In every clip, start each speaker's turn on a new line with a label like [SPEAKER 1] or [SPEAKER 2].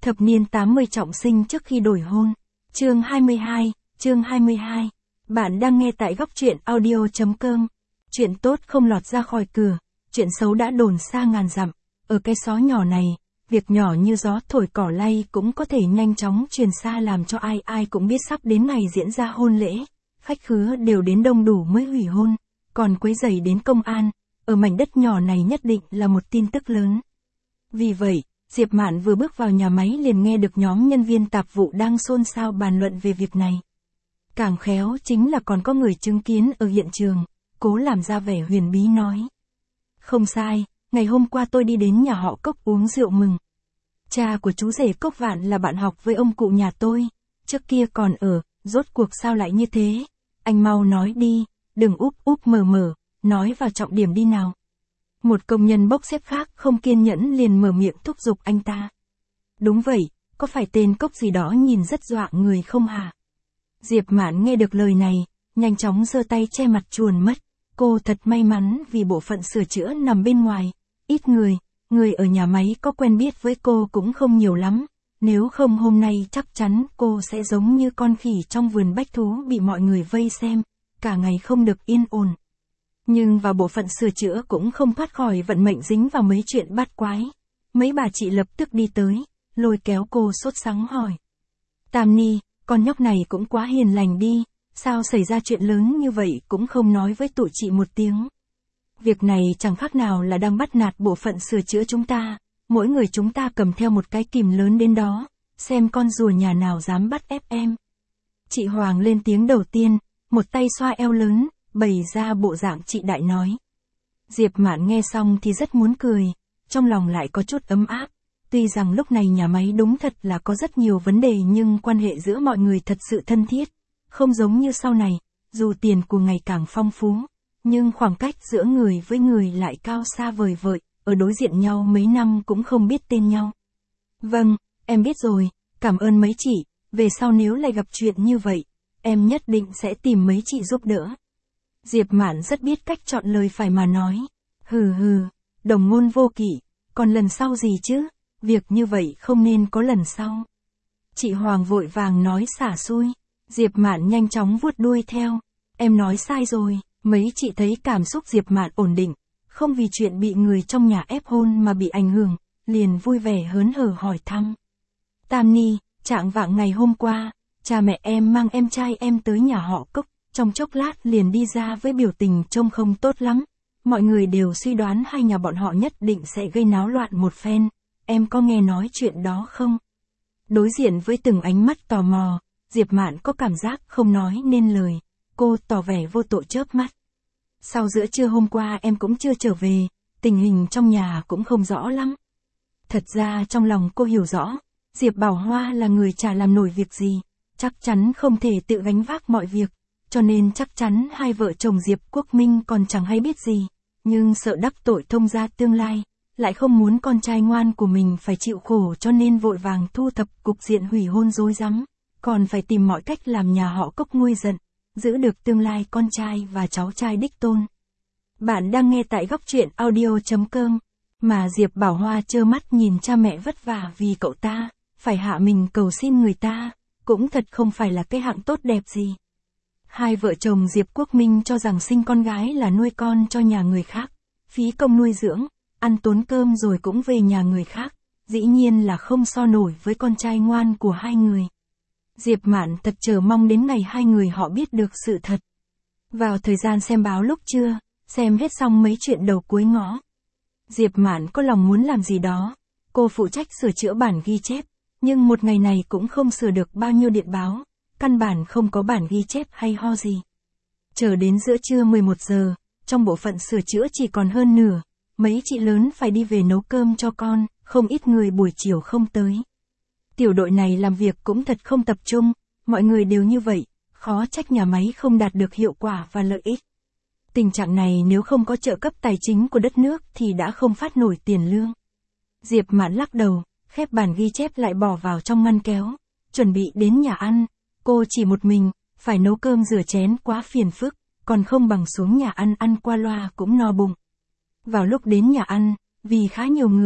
[SPEAKER 1] Thập niên 80 trọng sinh trước khi đổi hôn. Chương 22. Bạn đang nghe tại góc truyện audio.com. Chuyện tốt không lọt ra khỏi cửa, chuyện xấu đã đồn xa ngàn dặm. Ở cái xó nhỏ này, việc nhỏ như gió thổi cỏ lay cũng có thể nhanh chóng truyền xa, làm cho ai cũng biết sắp đến ngày diễn ra hôn lễ. Khách khứa đều đến đông đủ mới hủy hôn, còn quấy rầy đến công an. Ở mảnh đất nhỏ này nhất định là một tin tức lớn. Vì vậy, Diệp Mạn vừa bước vào nhà máy liền nghe được nhóm nhân viên tạp vụ đang xôn xao bàn luận về việc này. Càng khéo chính là còn có người chứng kiến ở hiện trường, cố làm ra vẻ huyền bí nói. Không sai, ngày hôm qua tôi đi đến nhà họ Cốc uống rượu mừng. Cha của chú rể Cốc Vạn là bạn học với ông cụ nhà tôi, trước kia còn ở, rốt cuộc sao lại như thế? Anh mau nói đi, đừng úp mờ, nói vào trọng điểm đi nào. Một công nhân bốc xếp khác không kiên nhẫn liền mở miệng thúc giục anh ta. Đúng vậy, có phải tên Cốc gì đó nhìn rất dọa người không hả? Diệp Mạn nghe được lời này, nhanh chóng giơ tay che mặt chuồn mất. Cô thật may mắn vì bộ phận sửa chữa nằm bên ngoài. Ít người ở nhà máy có quen biết với cô cũng không nhiều lắm. Nếu không hôm nay chắc chắn cô sẽ giống như con khỉ trong vườn bách thú bị mọi người vây xem, cả ngày không được yên ổn. Nhưng vào bộ phận sửa chữa cũng không thoát khỏi vận mệnh dính vào mấy chuyện bát quái. Mấy bà chị lập tức đi tới, lôi kéo cô sốt sắng hỏi. Tam Ni, con nhóc này cũng quá hiền lành đi, sao xảy ra chuyện lớn như vậy cũng không nói với tụi chị một tiếng. Việc này chẳng khác nào là đang bắt nạt bộ phận sửa chữa chúng ta, mỗi người chúng ta cầm theo một cái kìm lớn đến đó, xem con rùa nhà nào dám bắt ép em. Chị Hoàng lên tiếng đầu tiên, một tay xoa eo lớn, bày ra bộ dạng chị đại nói. Diệp Mạn nghe xong thì rất muốn cười, trong lòng lại có chút ấm áp. Tuy rằng lúc này nhà máy đúng thật là có rất nhiều vấn đề nhưng quan hệ giữa mọi người thật sự thân thiết. Không giống như sau này, dù tiền của ngày càng phong phú, nhưng khoảng cách giữa người với người lại cao xa vời vợi, ở đối diện nhau mấy năm cũng không biết tên nhau. Vâng, em biết rồi, cảm ơn mấy chị, về sau nếu lại gặp chuyện như vậy, em nhất định sẽ tìm mấy chị giúp đỡ. Diệp Mạn rất biết cách chọn lời phải mà nói. Hừ, đồng ngôn vô kỵ, còn lần sau gì chứ, việc như vậy không nên có lần sau. Chị Hoàng vội vàng nói xả xui, Diệp Mạn nhanh chóng vuốt đuôi theo. Em nói sai rồi, mấy chị thấy cảm xúc Diệp Mạn ổn định, không vì chuyện bị người trong nhà ép hôn mà bị ảnh hưởng, liền vui vẻ hớn hở hỏi thăm. Tam Ni, trạng vạng ngày hôm qua, cha mẹ em mang em trai em tới nhà họ Cốc. Trong chốc lát liền đi ra với biểu tình trông không tốt lắm. Mọi người đều suy đoán hai nhà bọn họ nhất định sẽ gây náo loạn một phen. Em có nghe nói chuyện đó không? Đối diện với từng ánh mắt tò mò, Diệp Mạn có cảm giác không nói nên lời. Cô tỏ vẻ vô tội chớp mắt. Sau giữa trưa hôm qua em cũng chưa trở về, tình hình trong nhà cũng không rõ lắm. Thật ra trong lòng cô hiểu rõ, Diệp Bảo Hoa là người chả làm nổi việc gì, chắc chắn không thể tự gánh vác mọi việc. Cho nên chắc chắn hai vợ chồng Diệp Quốc Minh còn chẳng hay biết gì, nhưng sợ đắc tội thông gia tương lai, lại không muốn con trai ngoan của mình phải chịu khổ cho nên vội vàng thu thập cục diện hủy hôn rối rắm, còn phải tìm mọi cách làm nhà họ Cốc nguôi giận, giữ được tương lai con trai và cháu trai đích tôn. Bạn đang nghe tại góc truyện audio.com, mà Diệp Bảo Hoa trơ mắt nhìn cha mẹ vất vả vì cậu ta, phải hạ mình cầu xin người ta, cũng thật không phải là cái hạng tốt đẹp gì. Hai vợ chồng Diệp Quốc Minh cho rằng sinh con gái là nuôi con cho nhà người khác, phí công nuôi dưỡng, ăn tốn cơm rồi cũng về nhà người khác, dĩ nhiên là không so nổi với con trai ngoan của hai người. Diệp Mạn thật chờ mong đến ngày hai người họ biết được sự thật. Vào thời gian xem báo lúc trưa, xem hết xong mấy chuyện đầu cuối ngõ. Diệp Mạn có lòng muốn làm gì đó, cô phụ trách sửa chữa bản ghi chép, nhưng một ngày này cũng không sửa được bao nhiêu điện báo. Căn bản không có bản ghi chép hay ho gì. Chờ đến giữa trưa 11 giờ, trong bộ phận sửa chữa chỉ còn hơn nửa, mấy chị lớn phải đi về nấu cơm cho con, không ít người buổi chiều không tới. Tiểu đội này làm việc cũng thật không tập trung, mọi người đều như vậy, khó trách nhà máy không đạt được hiệu quả và lợi ích. Tình trạng này nếu không có trợ cấp tài chính của đất nước thì đã không phát nổi tiền lương. Diệp Mạn lắc đầu, khép bản ghi chép lại bỏ vào trong ngăn kéo, chuẩn bị đến nhà ăn. Cô chỉ một mình, phải nấu cơm rửa chén quá phiền phức, còn không bằng xuống nhà ăn qua loa cũng no bụng. Vào lúc đến nhà ăn, vì khá nhiều người,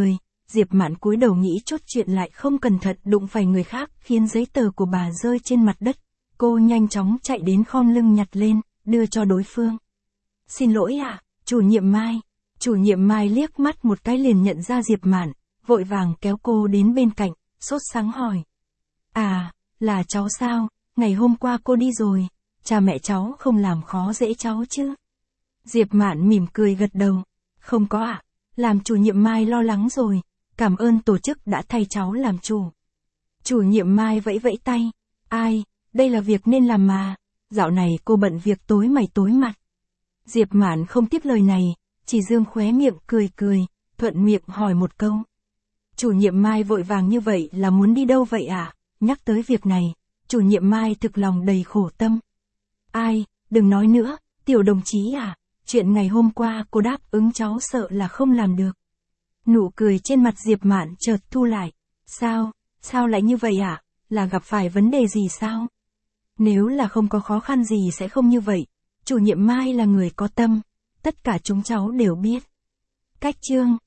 [SPEAKER 1] Diệp Mạn cúi đầu nghĩ chốt chuyện lại không cẩn thận đụng phải người khác khiến giấy tờ của bà rơi trên mặt đất. Cô nhanh chóng chạy đến khom lưng nhặt lên, đưa cho đối phương. Xin lỗi ạ, chủ nhiệm Mai. Chủ nhiệm Mai liếc mắt một cái liền nhận ra Diệp Mạn, vội vàng kéo cô đến bên cạnh, sốt sắng hỏi. À, là cháu sao, ngày hôm qua cô đi rồi, cha mẹ cháu không làm khó dễ cháu chứ? Diệp Mạn mỉm cười gật đầu. Không có ạ, làm chủ nhiệm Mai lo lắng rồi, cảm ơn tổ chức đã thay cháu làm chủ. Chủ nhiệm Mai vẫy vẫy tay. Ai, đây là việc nên làm mà, dạo này cô bận việc tối mày tối mặt. Diệp Mạn không tiếp lời này, chỉ dương khóe miệng cười cười, thuận miệng hỏi một câu. Chủ nhiệm Mai vội vàng như vậy là muốn đi đâu vậy ạ? Nhắc tới việc này, chủ nhiệm Mai thực lòng đầy khổ tâm. Ai, đừng nói nữa, tiểu đồng chí à, chuyện ngày hôm qua cô đáp ứng cháu sợ là không làm được. Nụ cười trên mặt Diệp Mạn chợt thu lại. Sao lại như vậy ạ? Là gặp phải vấn đề gì sao? Nếu là không có khó khăn gì sẽ không như vậy. Chủ nhiệm Mai là người có tâm, tất cả chúng cháu đều biết. Cách chương